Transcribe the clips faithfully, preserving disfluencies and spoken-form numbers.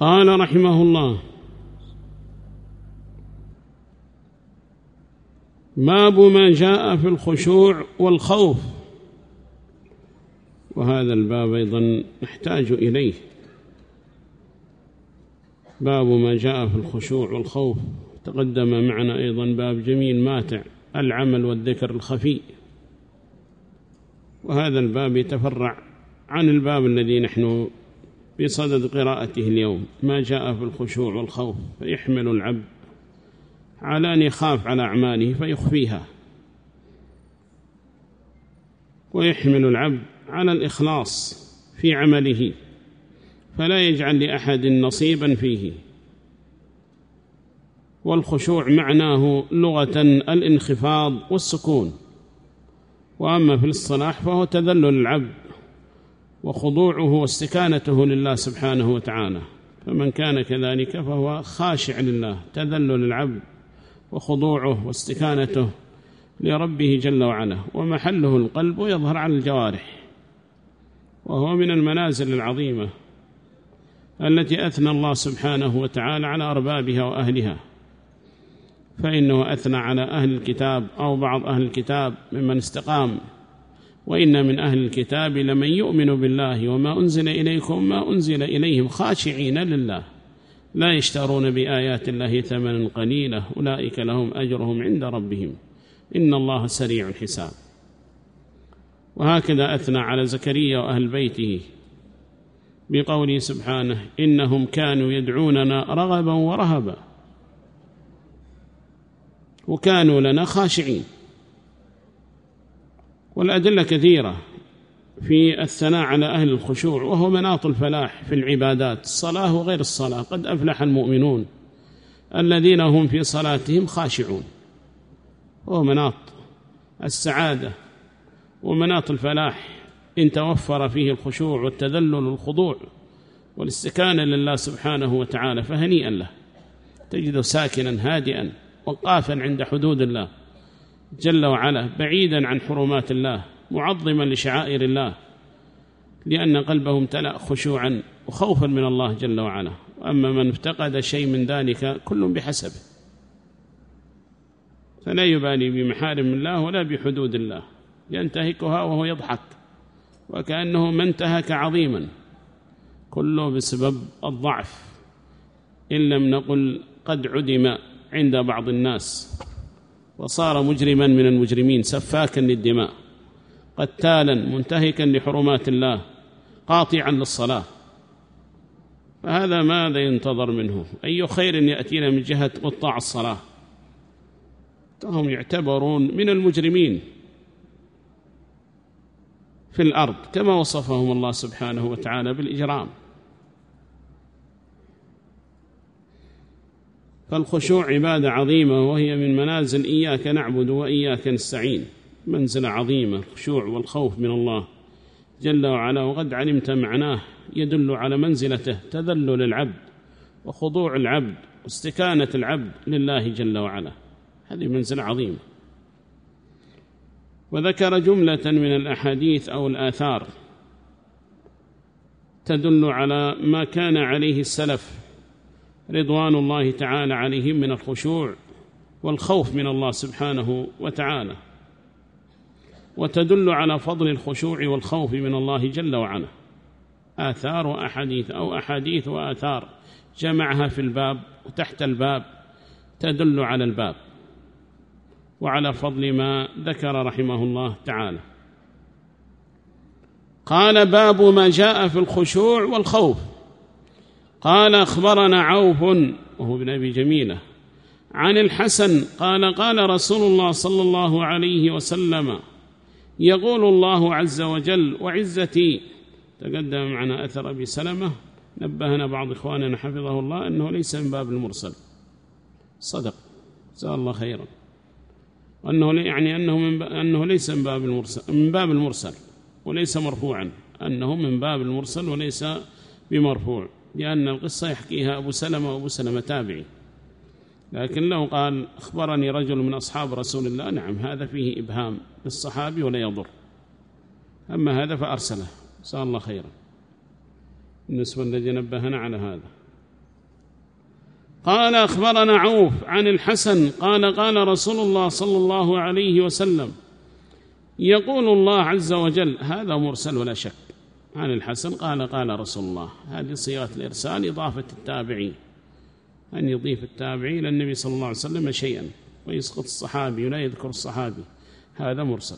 قال رحمه الله: باب ما جاء في الخشوع والخوف. وهذا الباب أيضا نحتاج إليه، باب ما جاء في الخشوع والخوف. تقدم معنا أيضا باب جميل ماتع، العمل والذكر الخفي، وهذا الباب يتفرع عن الباب الذي نحن بصدد قراءته اليوم، ما جاء في الخشوع والخوف، فيحمل العبد على أن يخاف على أعماله فيخفيها، ويحمل العبد على الإخلاص في عمله فلا يجعل لأحد نصيبا فيه. والخشوع معناه لغة الانخفاض والسكون، وأما في الاصطلاح فهو تذلل العبد وخضوعه واستكانته لله سبحانه وتعالى. فمن كان كذلك فهو خاشع لله، تذلل العبد وخضوعه واستكانته لربه جل وعلا، ومحله القلب ويظهر على الجوارح، وهو من المنازل العظيمة التي أثنى الله سبحانه وتعالى على أربابها وأهلها. فإنه أثنى على أهل الكتاب أو بعض أهل الكتاب ممن استقام: وإن من أهل الكتاب لمن يؤمن بالله وما أنزل إليكم ما أنزل إليهم خاشعين لله لا يشترون بآيات الله ثمنا قليلا أولئك لهم أجرهم عند ربهم إن الله سريع الحساب. وهكذا أثنى على زكريا وأهل بيته بقوله سبحانه: إنهم كانوا يدعوننا رغبا ورهبا وكانوا لنا خاشعين. والأدلة كثيرة في الثناء على أهل الخشوع، وهو مناط الفلاح في العبادات، الصلاة وغير الصلاة. قد أفلح المؤمنون الذين هم في صلاتهم خاشعون، وهو مناط السعادة ومناط الفلاح إن توفر فيه الخشوع والتذلل والخضوع والاستكانة لله سبحانه وتعالى، فهنيئا له، تجده ساكنا هادئا وقافا عند حدود الله جل وعلا، بعيدا عن حرمات الله، معظما لشعائر الله، لأن قلبه امتلأ خشوعا وخوفا من الله جل وعلا. وأما من افتقد شيء من ذلك كل بحسبه، فلا يبالي بمحارم الله ولا بحدود الله، ينتهكها وهو يضحك وكأنه ما انتهك عظيما، كله بسبب الضعف، إن لم نقل قد عدم عند بعض الناس، وصار مجرما من المجرمين، سفاكا للدماء، قتالا منتهكا لحرمات الله، قاطعا للصلاة. فهذا ماذا ينتظر منه؟ أي خير يأتينا من جهة قطاع الصلاة؟ هم يعتبرون من المجرمين في الأرض كما وصفهم الله سبحانه وتعالى بالإجرام. فالخشوع عبادة عظيمة، وهي من منازل إياك نعبد وإياك نستعين، منزلة عظيمة الخشوع والخوف من الله جل وعلا. وقد علمت معناه يدل على منزلته، تذلل العبد وخضوع العبد واستكانة العبد لله جل وعلا، هذه منزلة عظيمة. وذكر جملة من الأحاديث أو الآثار تدل على ما كان عليه السلف رضوان الله تعالى عليهم من الخشوع والخوف من الله سبحانه وتعالى، وتدل على فضل الخشوع والخوف من الله جل وعلا. آثار وأحاديث أو أحاديث وآثار جمعها في الباب وتحت الباب تدل على الباب وعلى فضل ما ذكر رحمه الله تعالى. قال: باب ما جاء في الخشوع والخوف. قال: أخبرنا عوف وهو بن أبي جميلة عن الحسن قال: قال رسول الله صلى الله عليه وسلم: يقول الله عز وجل: وعزتي. تقدم معنا أثر أبي سلمة، نبهنا بعض إخواننا حفظه الله أنه ليس من باب المرسل، صدق جزاه الله خيرا، أنه يعني أنه, من أنه ليس من باب المرسل، من باب المرسل وليس مرفوعا، أنه من باب المرسل وليس بمرفوع، لأن القصة يحكيها أبو سلمة وأبو سلمة تابعي. لكن لو قال أخبرني رجل من أصحاب رسول الله، نعم هذا فيه إبهام للصحابي ولا يضر. أما هذا فأرسله جزاه الله خيرا، بالنسبة الذي نبهنا على هذا. قال أخبرنا عوف عن الحسن قال قال رسول الله صلى الله عليه وسلم يقول الله عز وجل، هذا مرسل ولا شك، عن الحسن قال قال رسول الله، هذه صيغة الإرسال إضافة التابعي، أن يضيف التابعي إلى النبي صلى الله عليه وسلم شيئا ويسقط الصحابي ولا يذكر الصحابي، هذا مرسل،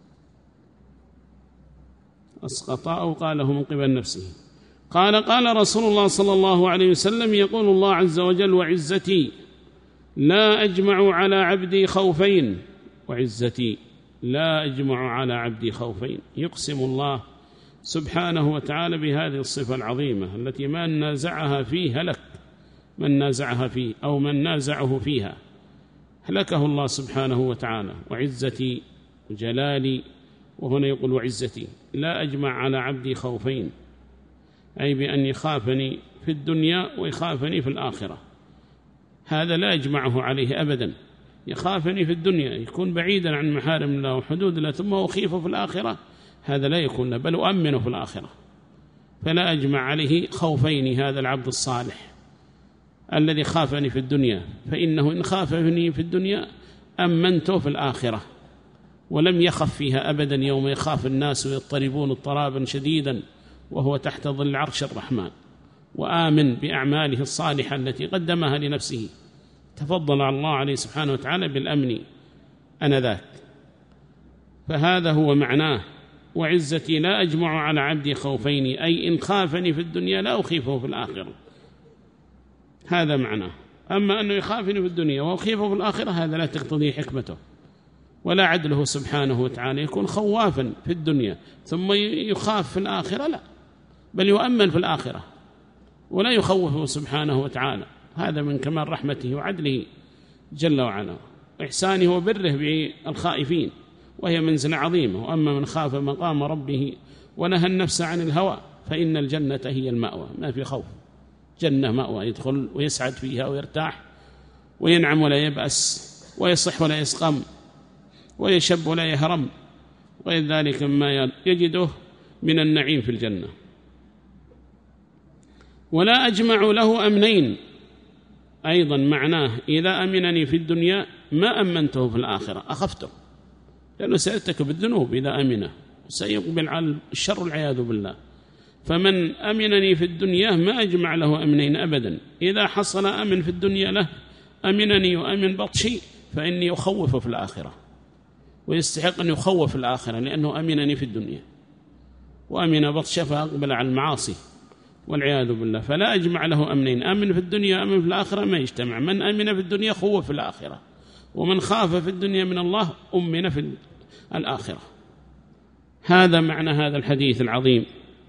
أسقط أو قاله من قبل نفسه. قال قال رسول الله صلى الله عليه وسلم يقول الله عز وجل وعزتي لا أجمع على عبدي خوفين، وعزتي لا أجمع على عبدي خوفين، يقسم الله سبحانه وتعالى بهذه الصفة العظيمة التي من نازعها فيه هلك، من نازعها فيه أو من نازعه فيها هلكه الله سبحانه وتعالى. وعزتي وجلالي، وهنا يقول وعزتي لا أجمع على عبدي خوفين، أي بأن يخافني في الدنيا ويخافني في الآخرة، هذا لا أجمعه عليه أبدا، يخافني في الدنيا يكون بعيدا عن محارم الله وحدود الله، ثم أخيفه في الآخرة، هذا لا يكون، بل أؤمنه في الآخرة، فلا أجمع عليه خوفين. هذا العبد الصالح الذي خافني في الدنيا، فإنه إن خافني في الدنيا أمنته في الآخرة، ولم يخف فيها أبدا يوم يخاف الناس ويضطربون اضطرابا شديدا وهو تحت ظل عرش الرحمن، وآمن بأعماله الصالحة التي قدمها لنفسه، تفضل الله عليه سبحانه وتعالى بالأمن أنذاك. فهذا هو معناه وعزتي لا أجمع على عبدي خوفين، أي إن خافني في الدنيا لا أخيفه في الآخرة، هذا معناه. أما أنه يخافني في الدنيا وأخيفه في الآخرة هذا لا تقتضي حكمته ولا عدله سبحانه وتعالى، يكون خوافا في الدنيا ثم يخاف في الآخرة، لا، بل يؤمن في الآخرة ولا يخوفه سبحانه وتعالى، هذا من كمال رحمته وعدله جل وعلا، إحسانه وبره بالخائفين، وهي منزلة عظيمة. وأما من خاف مقام ربه ونهى النفس عن الهوى فإن الجنة هي المأوى، ما في خوف، جنة مأوى، يدخل ويسعد فيها ويرتاح وينعم ولا يبأس ويصح ولا يسقم ويشب ولا يهرم، وغير ذلك ما يجده من النعيم في الجنة. ولا أجمع له أمنين، أيضا معناه إذا أمنني في الدنيا ما أمنته في الآخرة، أخفته، لأنه سيرتكب الذنوب إذا أمنه وسيقبل على الشر والعياذ بالله. فمن أمنني في الدنيا ما أجمع له أمنين أبدا، إذا حصل أمن في الدنيا له أمنني وأمن بطشي فإني أخوفه في الآخرة، ويستحق أن يخوف في الآخرة لأنه أمنني في الدنيا، وأمن بطشه فأقبل على المعاصي والعياذ بالله. فلا أجمع له أمنين، أمن في الدنيا أمن في الآخرة ما يجتمع، من أمن في الدنيا خوف في الآخرة، ومن خاف في الدنيا من الله أمن في الآخرة. هذا معنى هذا الحديث العظيم.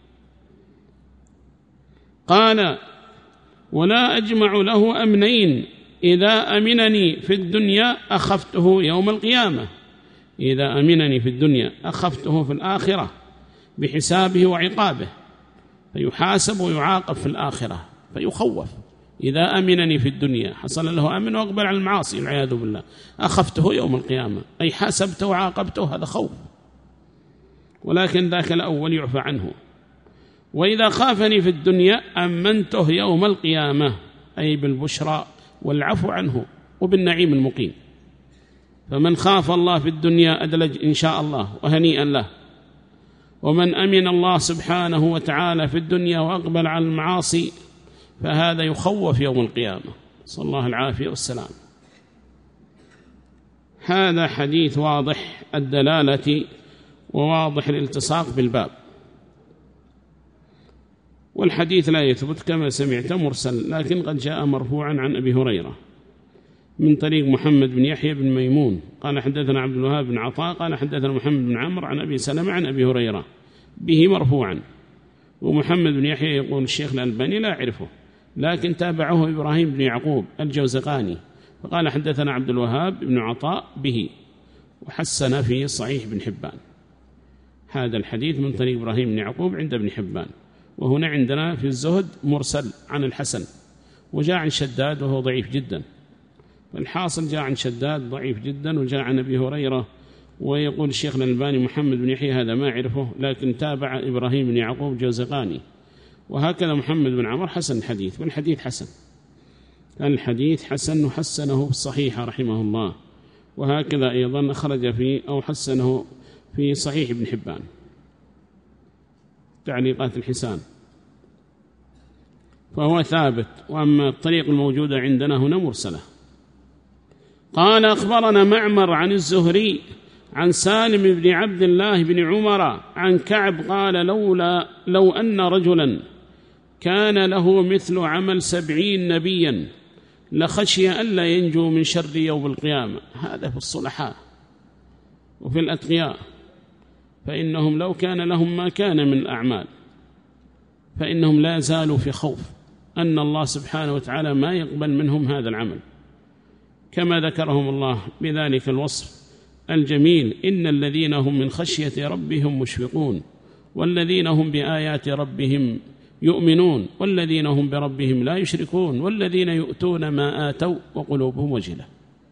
قال ولا أجمع له أمنين، إذا أمنني في الدنيا أخفته يوم القيامة، إذا أمنني في الدنيا أخفته في الآخرة بحسابه وعقابه، فيحاسب ويعاقب في الآخرة فيخوف. إذا أمنني في الدنيا حصل له أمن وأقبل على المعاصي والعياذ بالله، أخفته يوم القيامة، أي حاسبته وعاقبته، هذا خوف، ولكن ذاك الأول يعفى عنه. وإذا خافني في الدنيا أمنته يوم القيامة، أي بالبشرى والعفو عنه وبالنعيم المقيم. فمن خاف الله في الدنيا أدلج إن شاء الله وهنيئا له، ومن أمن الله سبحانه وتعالى في الدنيا وأقبل على المعاصي فهذا يخوف يوم القيامة، صلى الله العافية والسلام. هذا حديث واضح الدلالة وواضح الالتصاق بالباب، والحديث لا يثبت كما سمعت مرسل، لكن قد جاء مرفوعا عن أبي هريرة من طريق محمد بن يحيى بن ميمون قال حدثنا عبد الوهاب بن عطاء قال حدثنا محمد بن عمرو عن أبي سلمة عن أبي هريرة به مرفوعا. ومحمد بن يحيى يقول الشيخ الألباني لا أعرفه، لكن تابعه إبراهيم بن يعقوب الجوزقاني فقال حدثنا عبد الوهاب بن عطاء به، وحسن فيه صحيح بن حبان. هذا الحديث من طريق إبراهيم بن يعقوب عند ابن حبان. وهنا عندنا في الزهد مرسل عن الحسن، وجاء عن شداد وهو ضعيف جدا، والحاصل جاء عن شداد ضعيف جدا، وجاء عن أبي هريرة. ويقول الشيخ الألباني محمد بن يحيى هذا ما أعرفه، لكن تابع إبراهيم بن يعقوب جوزقاني، وهكذا محمد بن عمر حسن الحديث، والحديث حسن. الحديث حسن حسنه في الصحيح رحمه الله، وهكذا أيضا أخرج في أو حسنه في صحيح ابن حبان تعليقات الحسان، فهو ثابت. وأما الطريق الموجودة عندنا هنا مرسلة. قال أخبرنا معمر عن الزهري عن سالم بن عبد الله بن عمر عن كعب قال لولا لو أن رجلا كان له مثل عمل سبعين نبيا لخشي ألا ينجو من شر يوم القيامة. هذا في الصلحاء وفي الأتقياء، فإنهم لو كان لهم ما كان من الأعمال فإنهم لا زالوا في خوف أن الله سبحانه وتعالى ما يقبل منهم هذا العمل، كما ذكرهم الله بذلك الوصف الجميل: إن الذين هم من خشية ربهم مشفقون والذين هم بآيات ربهم يؤمنون والذين هم بربهم لا يشركون والذين يؤتون ما آتوا وقلوبهم وجلة.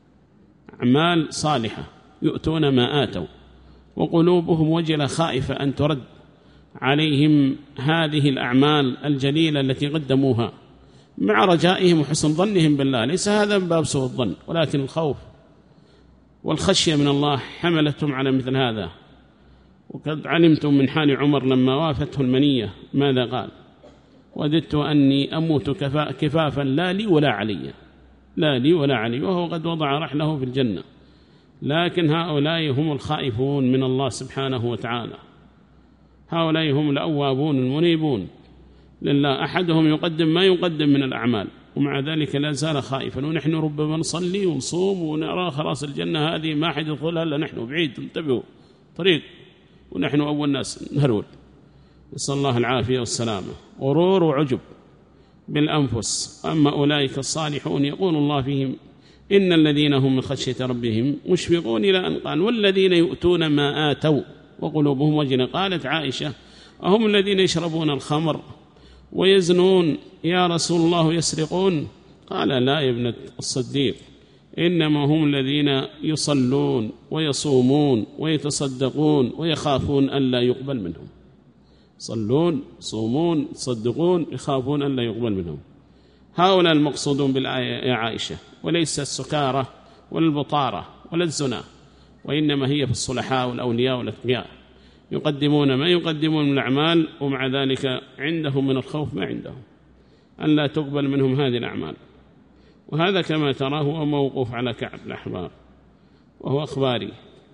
أعمال صالحة يؤتون ما آتوا وقلوبهم وجلة، خائفة أن ترد عليهم هذه الأعمال الجليلة التي قدموها مع رجائهم وحسن ظنهم بالله. ليس هذا من باب سوء الظن، ولكن الخوف والخشية من الله حملتهم على مثل هذا. وقد علمتم من حال عمر لما وافته المنية ماذا قال: وددت أني أموت كفافا لا لي ولا علي، لا لي ولا علي، وهو قد وضع رحله في الجنة. لكن هؤلاء هم الخائفون من الله سبحانه وتعالى، هؤلاء هم الأوابون المنيبون لله. أحدهم يقدم ما يقدم من الأعمال ومع ذلك لا زال خائفا. ونحن ربما نصلي ونصوم ونرى خلاص الجنة هذه ما حد يدخلها إلا نحن، بعيد انتبهوا طريق، ونحن أول ناس نهرول. نسأل الله العافية والسلامة. غرور وعجب بالأنفس. أما أولئك الصالحون يقول الله فيهم: إن الذين هم من خشية ربهم مشفقون، إلى أن قال: والذين يؤتون ما آتوا وقلوبهم وجلة. قالت عائشة: أهم الذين يشربون الخمر ويزنون يا رسول الله يسرقون؟ قال: لا يا ابنة الصديق، إنما هم الذين يصلون ويصومون ويتصدقون ويخافون أن لا يقبل منهم. صلون، صومون، يتصدقون، يخافون أن لا يقبل منهم. هؤلاء المقصودون بالآية يا عائشة، وليس السكارة ولا البطارة ولا الزنا، وإنما هي في الصلحاء والأولياء والأتقياء، يقدمون ما يقدمون من الأعمال ومع ذلك عندهم من الخوف ما عندهم أن لا تقبل منهم هذه الأعمال. وهذا كما تراه هو موقوف على كعب الأحبار، وهو أخباري،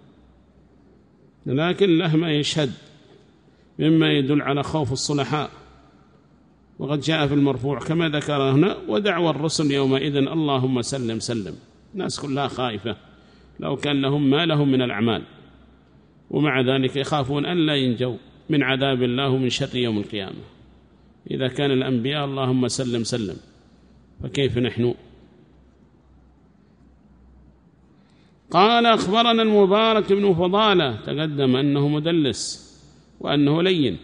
لكن له ما يشهد مما يدل على خوف الصلحاء. وقد جاء في المرفوع كما ذكر هنا: ودعوى الرسل يومئذ اللهم سلم سلم. الناس كلها خائفة لو كان لهم ما لهم من الأعمال، ومع ذلك يخافون أن لا ينجوا من عذاب الله ومن شر يوم القيامة. إذا كان الأنبياء اللهم سلم سلم، فكيف نحن؟ قال: أخبرنا المبارك بن فضالة، تقدم أنه مدلس وأنه لين،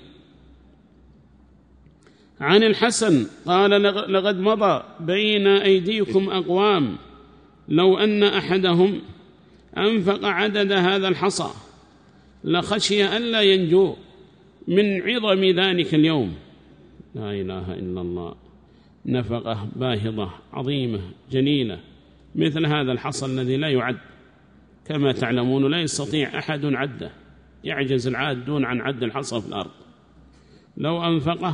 عن الحسن قال: لقد مضى بين أيديكم أقوام لو أن أحدهم أنفق عدد هذا الحصى لخشي أن لا ينجو من عظم ذلك اليوم. لا إله إلا الله. نفقة باهظة عظيمة جليلة مثل هذا الحصى الذي لا يعد، كما تعلمون لا يستطيع أحد عده، يعجز العادون عن عد الحصى في الأرض. لو أنفقه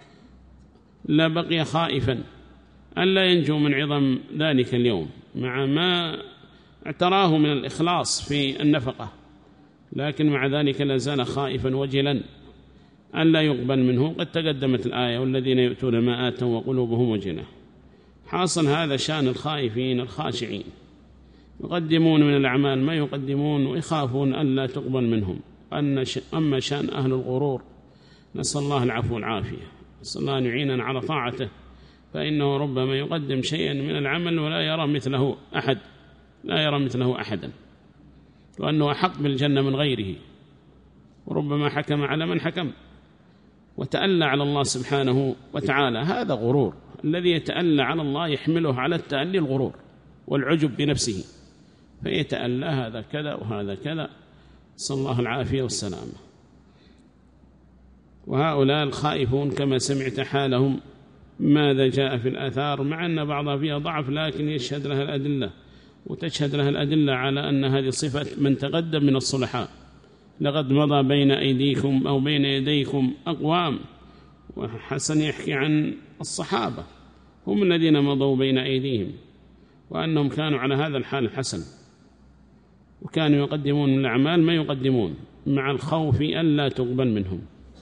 لبقي خائفا ألا ينجو من عظم ذلك اليوم، مع ما اعتراه من الإخلاص في النفقة، لكن مع ذلك لا زال خائفا وجلا ألا يقبل منه. قد تقدمت الآية: والذين يؤتون ما آتوا وقلوبهم وجلة. حاصل هذا شأن الخائفين الخاشعين، يقدمون من الأعمال ما يقدمون ويخافون أن لا تقبل منهم. أما شأن أهل الغرور نسأل الله العفو والعافية، نسأل الله أن يعيننا على طاعته، فإنه ربما يقدم شيئا من العمل ولا يرى مثله أحد، لا يرى مثله أحدا، وأنه أحق بالجنة من غيره، وربما حكم على من حكم وتألى على الله سبحانه وتعالى. هذا غرور. الذي يتألى على الله يحمله على التألي الغرور والعجب بنفسه، فيتألى هذا كذا وهذا كذا، صلى الله العافية والسلامة. وهؤلاء الخائفون كما سمعت حالهم ماذا جاء في الآثار، مع أن بعضها فيها ضعف لكن يشهد لها الأدلة، وتشهد لها الأدلة على أن هذه صفة من تقدم من الصلحاء. لقد مضى بين أيديكم أو بين يديكم أقوام، وحسن يحكي عن الصحابة هم الذين مضوا بين أيديهم، وأنهم كانوا على هذا الحال الحسن، وكانوا يقدمون من الأعمال ما يقدمون مع الخوف ألا تقبل منهم.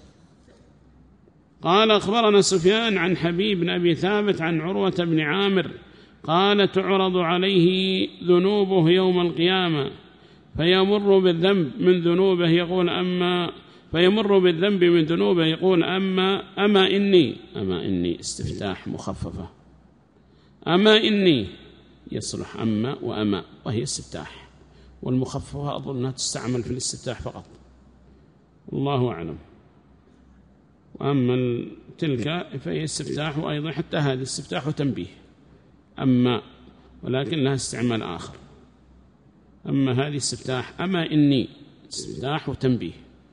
قال أخبرنا سفيان عن حبيب بن أبي ثابت عن عروة بن عامر قال تعرض عليه ذنوبه يوم القيامة فيمر بالذنب من ذنوبه يقول أما فيمر بالذنب من ذنوبه يقول أما أما إني أما إني استفتاح مخففة، أما إني يصلح أما وأما وهي استفتاح، والمخففة أظنها تستعمل في الاستفتاح فقط، الله أعلم. وأما تلك فهي استفتاح، وأيضا حتى هذه استفتاح وتنبيه أما، ولكن لها استعمال آخر. أما هذه استفتاح أما إني استفتاح وتنبيه.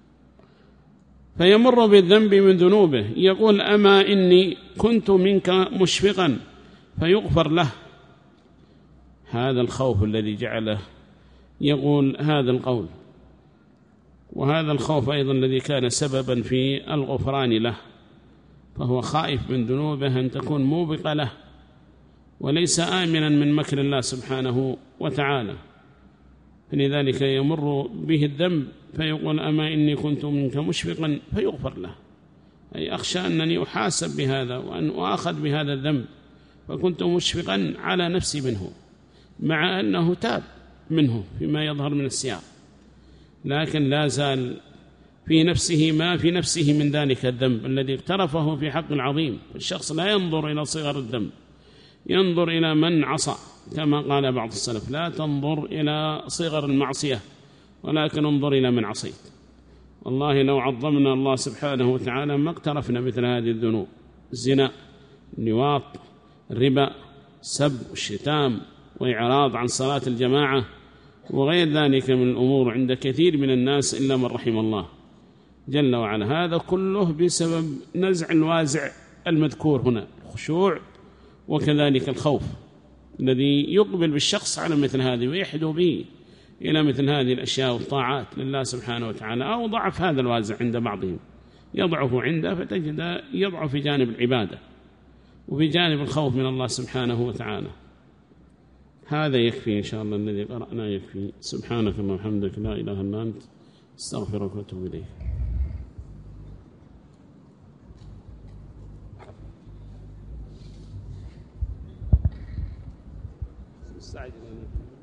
فيمر بالذنب من ذنوبه يقول أما إني كنت منك مشفقا فيغفر له. هذا الخوف الذي جعله يقول هذا القول، وهذا الخوف أيضا الذي كان سببا في الغفران له، فهو خائف من ذنوبه أن تكون موبقة له، وليس آمنا من مكر الله سبحانه وتعالى. فلذلك يمر به الذنب فيقول أما إني كنت منك مشفقا فيغفر له، أي أخشى أنني أحاسب بهذا وأن أخذ بهذا الذنب، فكنت مشفقا على نفسي منه، مع أنه تاب منه فيما يظهر من السياق، لكن لا زال في نفسه ما في نفسه من ذلك الذنب الذي اقترفه في حق العظيم. الشخص لا ينظر إلى صغر الذنب، ينظر إلى من عصى، كما قال بعض السلف لا تنظر إلى صغر المعصية ولكن انظر إلى من عصيت. والله لو عظمنا الله سبحانه وتعالى ما اقترفنا مثل هذه الذنوب: الزنا، النواط، الربا، السب والشتام وإعراض عن صلاة الجماعة وغير ذلك من الأمور عند كثير من الناس إلا من رحم الله جل وعلا. هذا كله بسبب نزع الوازع المذكور هنا، الخشوع وكذلك الخوف الذي يقبل بالشخص على مثل هذه ويحدو به إلى مثل هذه الأشياء والطاعات لله سبحانه وتعالى، أو ضعف هذا الوازع عند بعضهم، يضعف عنده فتجد يضعف في جانب العبادة وفي جانب الخوف من الله سبحانه وتعالى. هذا يكفي إن شاء الله، الذي قرأنا يكفي. سبحانك اللهم وبحمدك لا إله إلا أنت استغفرك وأتوب إليك. استعجل